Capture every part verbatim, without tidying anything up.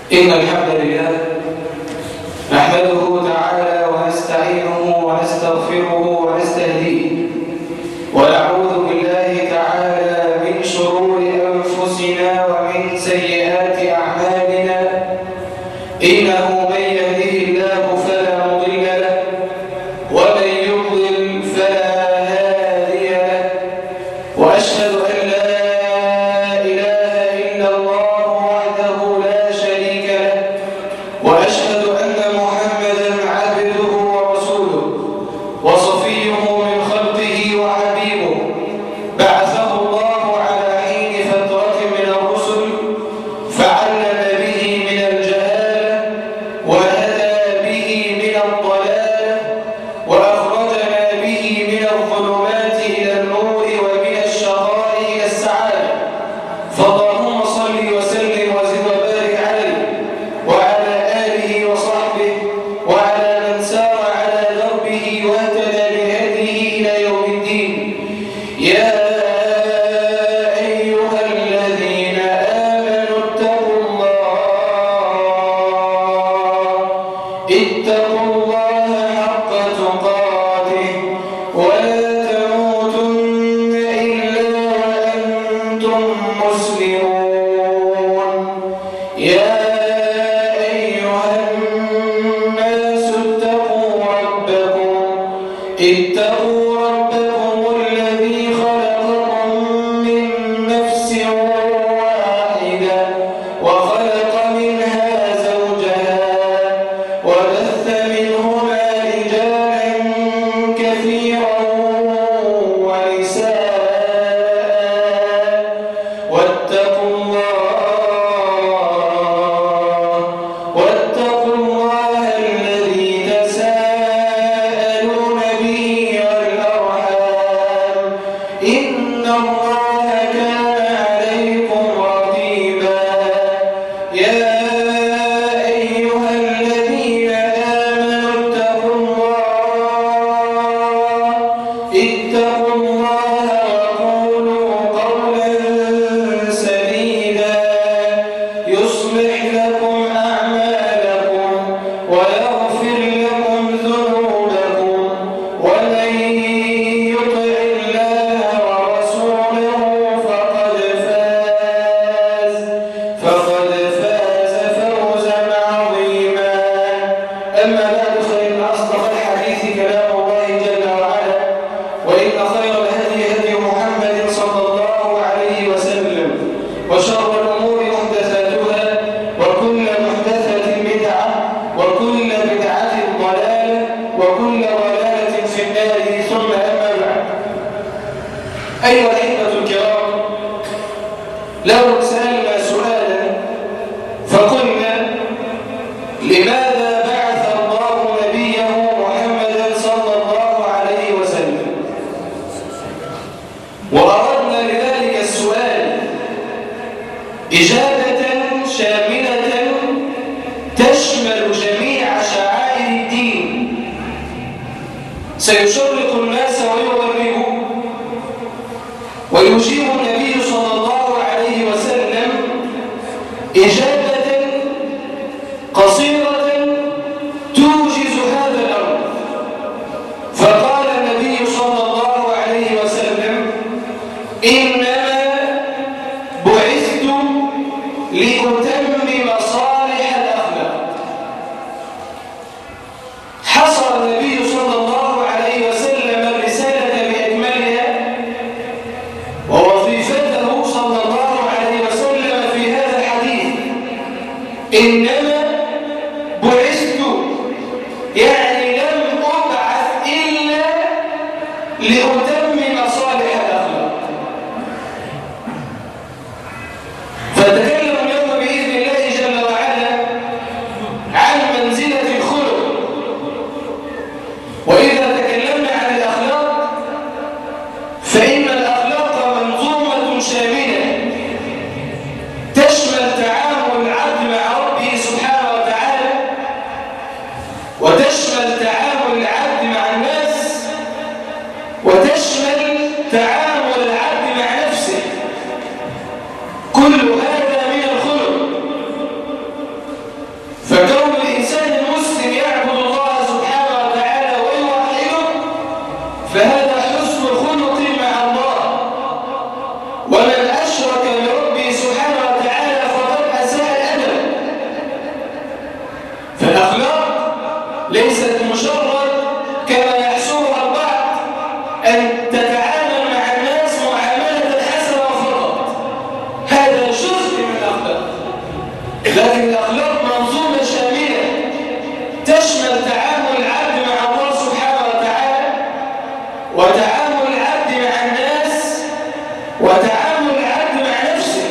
إن الحمد لله نحمده تعالى ونستعينه ونستغفره ونستهديه ونعوذ بالله تعالى من شرور أنفسنا ومن سيئات أعمالنا إنه من يهده الله فلا مضل له ومن يضلل فلا هادي له وأشهد أن لا إله إلا الله وحده لا شريك له وأشهد أن محمدا عبده ورسوله وصفيه من خلقه وحبيبه بعثه الله على حين فترة من الرسل فعلم به من الجهالة وهدى به من الضلالة وأخرجنا به من الظلمات إلى النور ومن الشقاء إلى السعادة فاللهم صل وسلم وزد وبارك عليه وعلى آله وصحبه وعلى من سار على دربه واهتدى بهديه إلى يوم الدين. يا أيها الذين آمنوا اتقوا الله اتقوا الله حق تقاته ولا تموتن إلا وأنتم مسلمون. يا أيها الناس اتقوا ربكم اتقوا ربكم الذي خلقكم من نفس واحدة وخلق منها زوجها وبث منهما رجالا كثيرا ونساء واتقوا الله واتقوا الله الذي تساءلون به والأرحام إن الله كان عليكم رقيبا. يا أيها الذين آمنوا اتقوا الله اتقوا الله وقولوا قولا سديدا يصلح لكم أعمالكم ويغفر لكم ذنوبكم ومن يطع الله ورسوله فقد فاز فقد فاز فوزا عظيما. أما بعد فإن أصدق الحديث كلام الله جل وعلا وإن خير الهدي هدي محمد صلى الله عليه وسلم وشر الأمور محدثاتها وكل محدثة بدعة وكل بدعة ضلالة وكل ضلالة في النار ثم أما بعد. أيها الأحبة الكرام، لو سألنا سؤالا فقلنا لماذا بعث الله نبيه محمدا صلى الله عليه وسلم، وأردنا لذلك السؤال إجابة شاملة تشمل جميع شعائر الدين سيشرق الناس ويغربوا، ويجيب النبي صلى الله عليه وسلم إجابة قصيرة توجز هذا الأمر. فقال النبي صلى الله عليه وسلم: إنما بعثت لأتمم صالح الأخلاق. حصر النبي صلى الله عليه وسلم الرسالة بأكملها، ووظيفته صلى الله عليه وسلم في هذا الحديث إنما بعثت، يعني لم أبعث إلا لأتمم صالح الأخلاق. فتكلم اليوم بإذن الله جل وعلا عن منزلة الخلق. وإذا تكلمنا عن الأخلاق فإن الأخلاق منظومة شاملة تشمل تعامل العبد مع ربه سبحانه وتعالى، وتشمل لكن الأخلاق منظومة شاملة تشمل تعامل العبد مع الله سبحانه وتعالى، وتعامل العبد مع الناس، وتعامل العبد مع نفسه.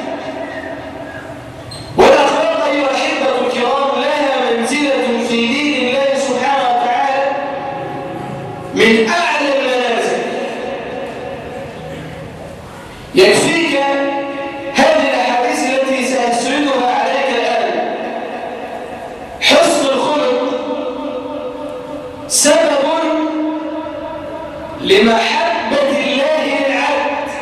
والأخلاق أيها الأحبة الكرام لها منزلة في دين الله سبحانه وتعالى من أعلى المنازل. يكفيك هذه الأحاديث التي سأسردها عليك الآن. حسن الخلق سبب لمحبة الله للعبد.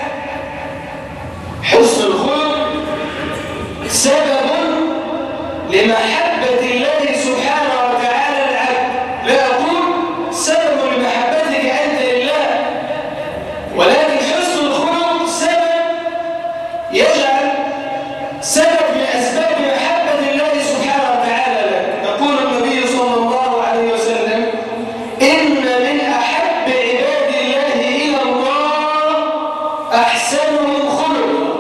حسن الخلق سبب لمحبة الله سبحانه وتعالى للعبد. لا أقول سبب لمحبتك أنت لله، ولكن حسن الخلق سبب يجعل سبب من أسباب محبة الله سبحانه وتعالى لك. يقول النبي صلى الله عليه وسلم: إن من أحب عباد الله إلى الله أحسنهم خلقا.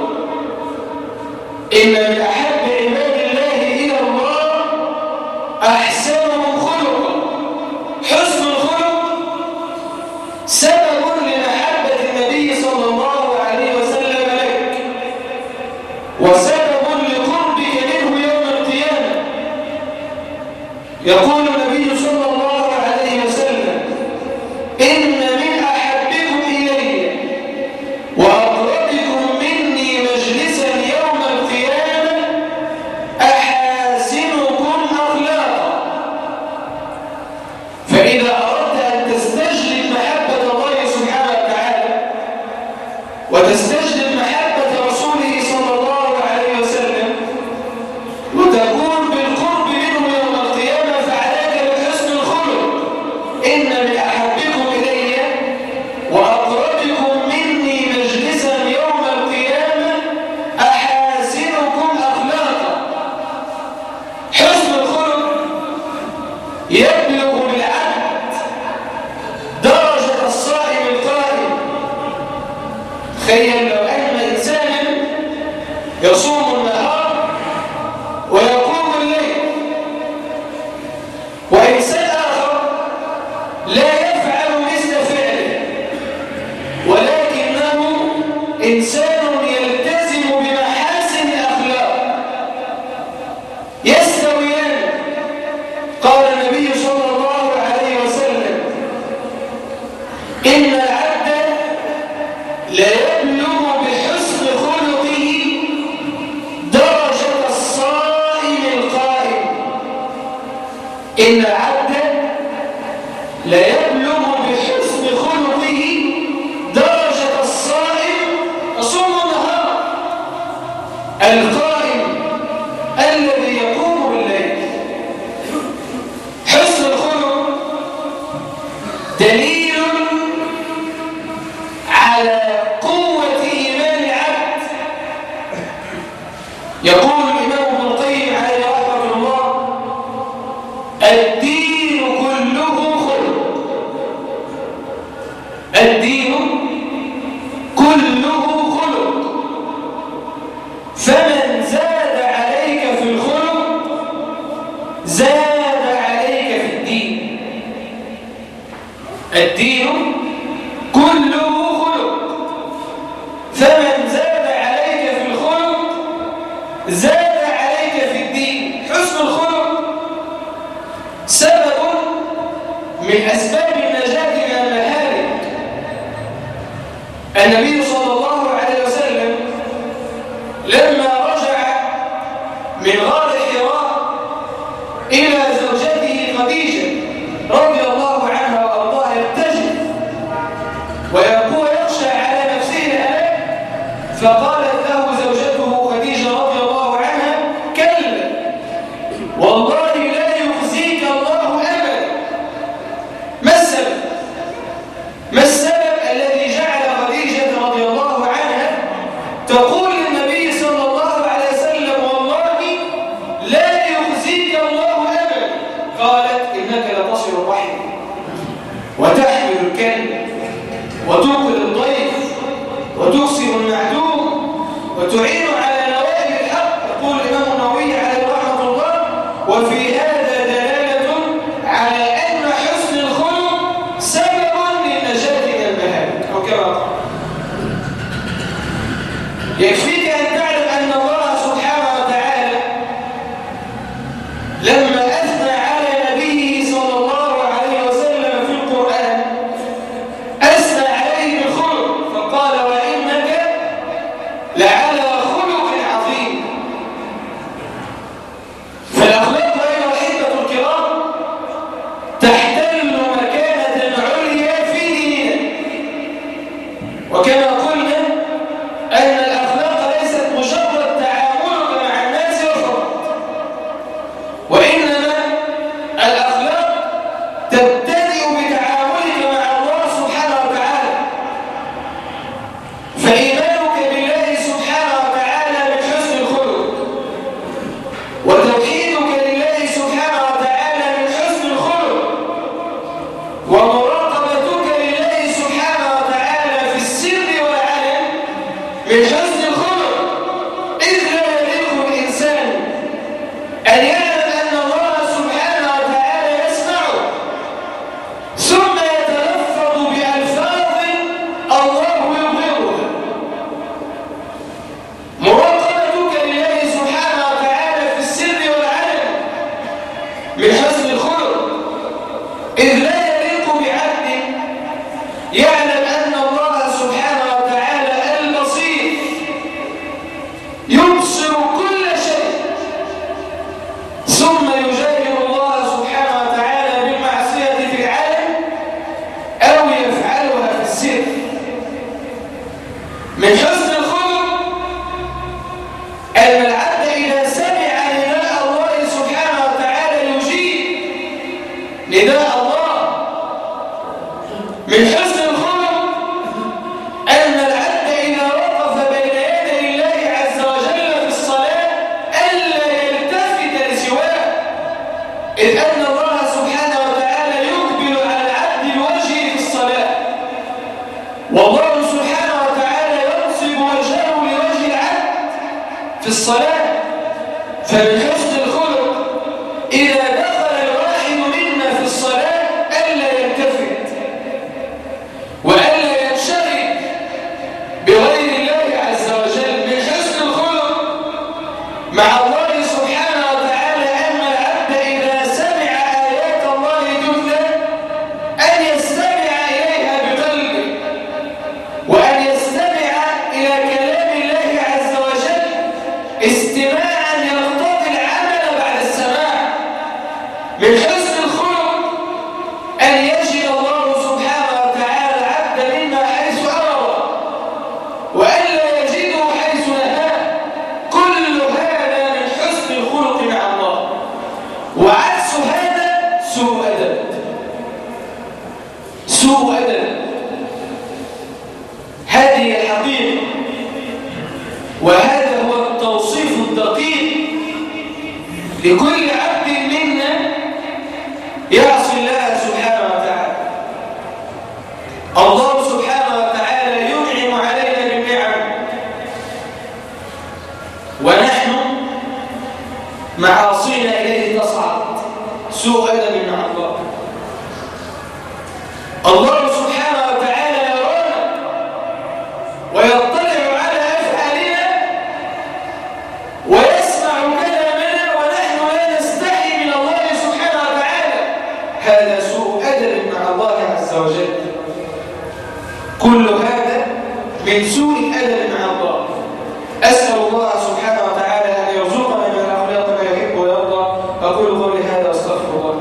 إن من أحب عباد الله إلى الله أحسنهم خلقا. حسن الخلق سبب لمحبة النبي صلى الله عليه وسلم لك، وسبب لقربك منه يوم القيامة. يقول النبي صلى الله عليه وسلم: إن من أحبكم إلي وأقربكم مني مجلسا يوم القيامة أحاسنكم أخلاقا. فإذا أردت أن تستجلب محبة الله سبحانه وتعالى وتستجلب محبة رسوله صلى الله عليه وسلم وتكون بالقرب منه يوم القيامة فعليك بحسن الخلق. إن من أحبكم إلي وأقربكم مني مجلسا يوم القيامة أحاسنكم أخلاقا. حسن الخلق يبلغ بالعبد درجة الصائم القائم. تخيل لو أن إنسانا يصوم النهار ويقوم الليل، وإنسان آخر لا يفعل مثل فعله ولكنه إنسان يلتزم بمحاسن الأخلاق، يستويان. قال النبي صلى الله عليه وسلم: إن العبد لا يبلغ بحسن خلقه درجة الصائم القائم. إن العبد لا يبلغ بحسن خلقه درجة الصائم يصوم النهار القائم الذي يقوم بالليل. حسن الخلق دليل على قوة إيمان العبد. يقول الإمام ابن القيم عليه رحمة الله: الدين كله خلق. الدين كله خلق، فمن زاد عليك في الخلق زاد عليك في الدين. الدين كله خلق، فمن زاد عليك في الخلق زاد عليك في الدين. حسن الخلق سبب من أسباب النجاة من المهالك. النبي صلى الله عليه وسلم لما رجع من غار حراء إلى زوجته خديجة رضي الله عنها وأرضاها يبتجل ويقول يخشى على نفسه الهلاك، فقالت له زوجته خديجة رضي الله عنها: كلا والله لا يخزيك الله أبدا. ما السبب؟ ما السبب الذي جعل خديجة رضي الله عنها تقول للنبي صلى الله عليه وسلم: والله لا يخزيك الله أبدا؟ قالت: إنك لتصل الرحم وتحمل الكلب وتوقظ الضيف وتكسر المعدوم وتعين على نوائب الحق. يقول الإمام النووي على الصلاة. فمن حسن الخلق إذا دخل الواحد منا في الصلاة ألا يلتفت وألا ينشغل بغير الله عز وجل. من حسن الخلق مع الله سبحانه وتعالى أن العبد إذا سمع آيات الله تتلى أن يستمع إليها بقلبه وأن يستمع إلى كلام الله عز وجل استماعا يقتضي العمل بعد السماع. من حسن الخلق أن يجد الله سبحانه وتعالى العبد منا حيث أمره وألا يجده حيث نهاه. كل هذا من حسن الخلق مع الله، وعكس هذا سوء أدب. سوء أدب هذه الحقيقة، وهذا هو التوصيف الدقيق لكل عبد منا يعصي الله سبحانه وتعالى. الله سبحانه وتعالى ينعم علينا بالنعم ونحن معاصينا إليه تصعد. سوء أدب مع الله. الله سبحانه وتعالى يرانا ويطلع على أفعالنا ويسمع كلامنا ونحن لا نستحي من الله سبحانه وتعالى. هذا سوء أدب مع الله عز وجل. كل هذا من سوء الأدب مع الله. أسأل الله سبحانه وتعالى أن يرزقنا من الأخلاق ما يحب ويرضى. أقول قولي هذا أستغفر الله.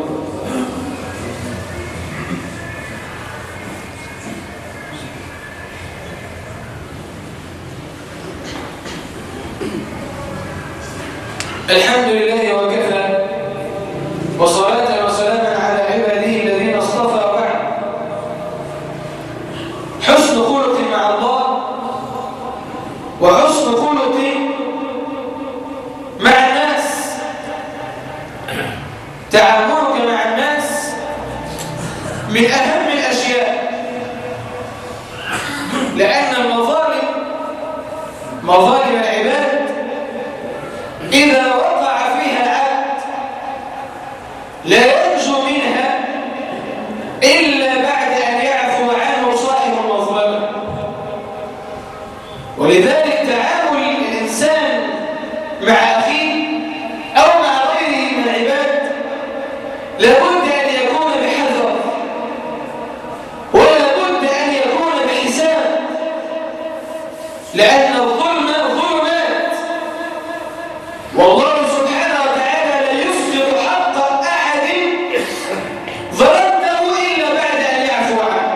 الحمد لله وكفى، وصلاة وسلاما على عباده الذين اصطفى. بعد، حسن خلق مع الله وحسن خلق مع الناس. تعاملك مع الناس من أهم الأشياء، لأن المظالم مظالم العباد إذا وقع فيها العبد لا ينجو منها إلا بعد أن يعفو عنه صاحب المظلمة. ولذلك تعامل الإنسان مع أخيه أو مع غيره من العباد لابد أن يكون بحذر ولا بد أن يكون بحساب، لأن الظلم ظلمات، والله سبحانه وتعالى لا يسقط حق أحد ظلمته إلا بعد أن يعفو عنه.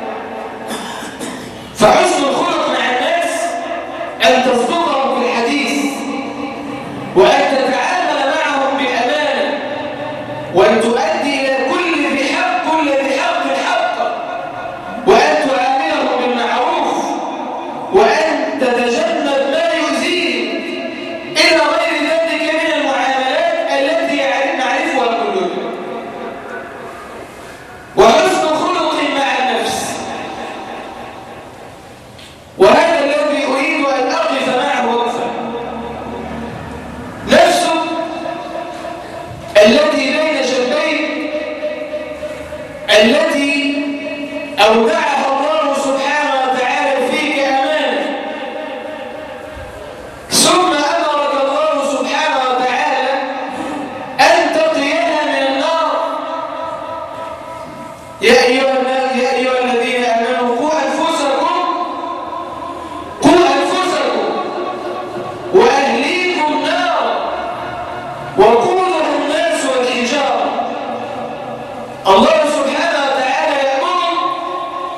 فحسن الخلق مع الناس أن تصدقهم في الحديث وأن تتعامل معهم بالأمانة وأن تؤدي إلى كل ذي حق كل ذي حق حقه وأن تعاملهم بالمعروف وأن تتجنب ما يؤذيه إلى غير ذلك من المعاملات التي نعرفها كلنا. وحسن خلق مع النفس، وهذا الذي أريد أن أقف معه وقفا. نفسك التي بين جنبيك التي أودعها الله سبحانه وتعالى فيك أمانة، ثم أمرك الله سبحانه وتعالى أن تقيها من النار. يا أيها الناس يا أيها الذين آمنوا قوا أنفسكم قوا أنفسكم وأهليكم نارا وقودها الناس والحجارة. الله سبحانه وتعالى يأمر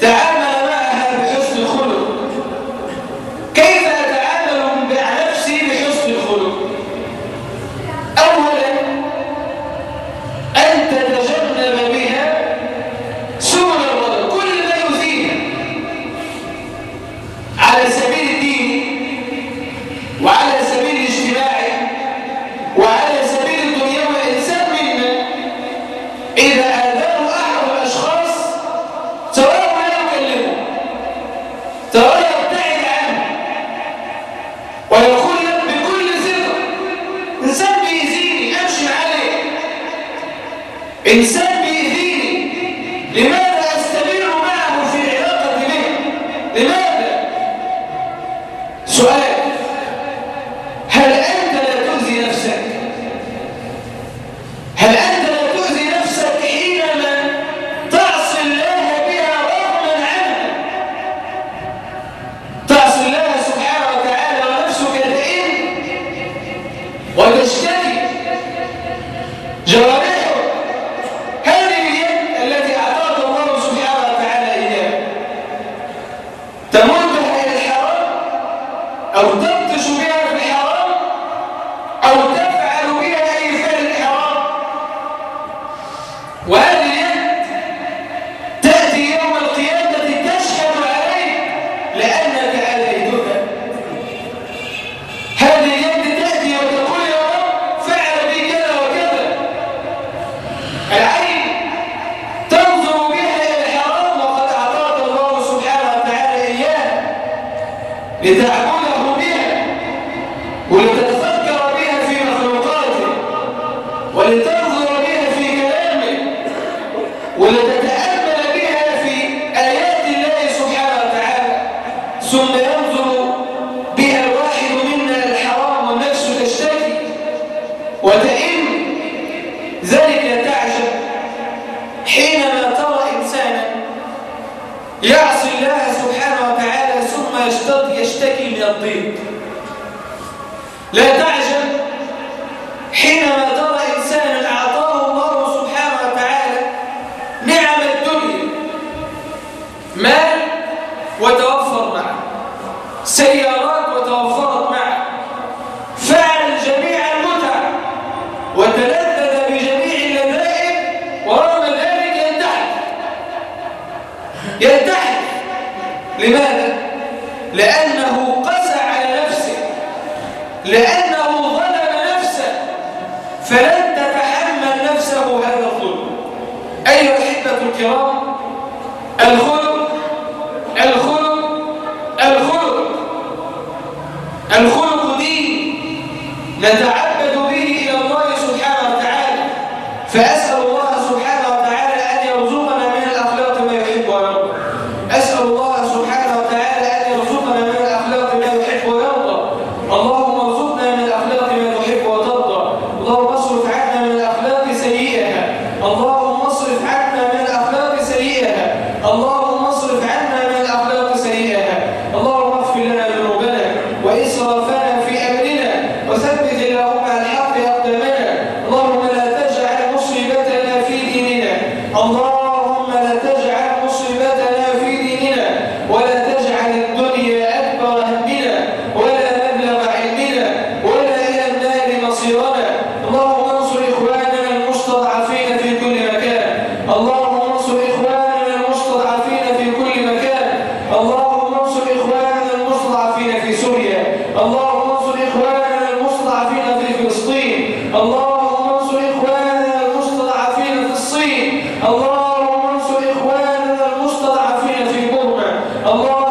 تعامل معها بحسن الخلق. كيف أتعامل مع نفسي بحسن الخلق؟ أولا أن تتجنب بها سبل الرذل، كل ما يؤذيها على سبيل الدين وعلى سبيل الاجتماعي وعلى سبيل الدنيا. والإنسان منا إذا آذاه أحد الأشخاص تراه لا يكلمه، تراه يبتعد عنه ويقول لك بكل ثقة إنسان بيأذيني أمشي عليه، إنسان بيأذيني لماذا أستمر معه في علاقة به؟ لماذا؟ سؤال: هل أنت لا تؤذي نفسك؟ هل أنت لا تؤذي نفسك حينما تعصي الله بها رغما عنها؟ تعصي الله سبحانه وتعالى ونفسك تئن وتشتكي جوارحك. هذه اليد التي أعطاك الله سبحانه وتعالى إياها تمدها إلى الحرام أو تبطش بها في الحرام أو تفعل بها أي فعل حرام. وهذه اليد تأتي يوم القيامة تشهد عليك لأنك أذيتها. هذه اليد تأتي وتقول: يا رب فعل بي كذا وكذا. العين تنظر بها إلى الحرام وقد أعطاك الله سبحانه وتعالى إياها لتعبده بها ولتتفكر بها في مخلوقاته ولتنظر بها في كلامه ولتتأمل بها في آيات الله سبحانه وتعالى. ثم ينظر بها الواحد منا إلى الحرام والنفس تشتكي وتئن. ذلك تعجب حينما ترى إنسانا يعصي الله سبحانه وتعالى ثم يشتكي من الضيق. لا تعجب حينما ترى إنسانا أعطاه الله سبحانه وتعالى نعم الدنيا، مال وتوفر معه، سيارات وتوفرت معه، فعل جميع المتع وتلذذ بجميع اللذائذ، ورغم ذلك ينتحر ينتحر لماذا؟ لأنه قسى على نفسه، لأنه ظلم نفسه، فلن تتحمل نفسه هذا الظلم. أيها الأحبة الكرام، الخلق الخلق الخلق الخلق دين نتعبد به إلى الله سبحانه وتعالى. فأسأل الله سبحانه وتعالى أن يرزقنا من الأخلاق ما يحب ويرضى. أسأل الله سبحانه وتعالى أن يرزقنا من الأخلاق ما يحب ويرضى. اللهم ارزقنا من الأخلاق ما تحب وترضى. اللهم اصرف عنا من الأخلاق سيئها. اللهم اصرف عنا من الأخلاق سيئها. اللهم اصرف عنا من الأخلاق سيئها. اللهم اغفر لنا ذنوبنا وإسرافنا في أمرنا وثبت اللهم على الحق أقدامنا. اللهم لا تجعل مصيبتنا في ديننا. اللهم لا تجعل مصيبتنا في ديننا ولا تجعل الدنيا أكبر همنا ولا مبلغ علمنا ولا إلى النار مصيرنا. اللهم انصر إخواننا المستضعفين في كل مكان. اللهم انصر إخواننا المستضعفين في كل مكان. اللهم انصر إخواننا المستضعفين في سوريا. اللهم انصر إخواننا المستضعفين في فلسطين. اللهم انصر إخواننا المستضعفين في الصين. اللهم انصر إخواننا المستضعفين في بورما. اللهم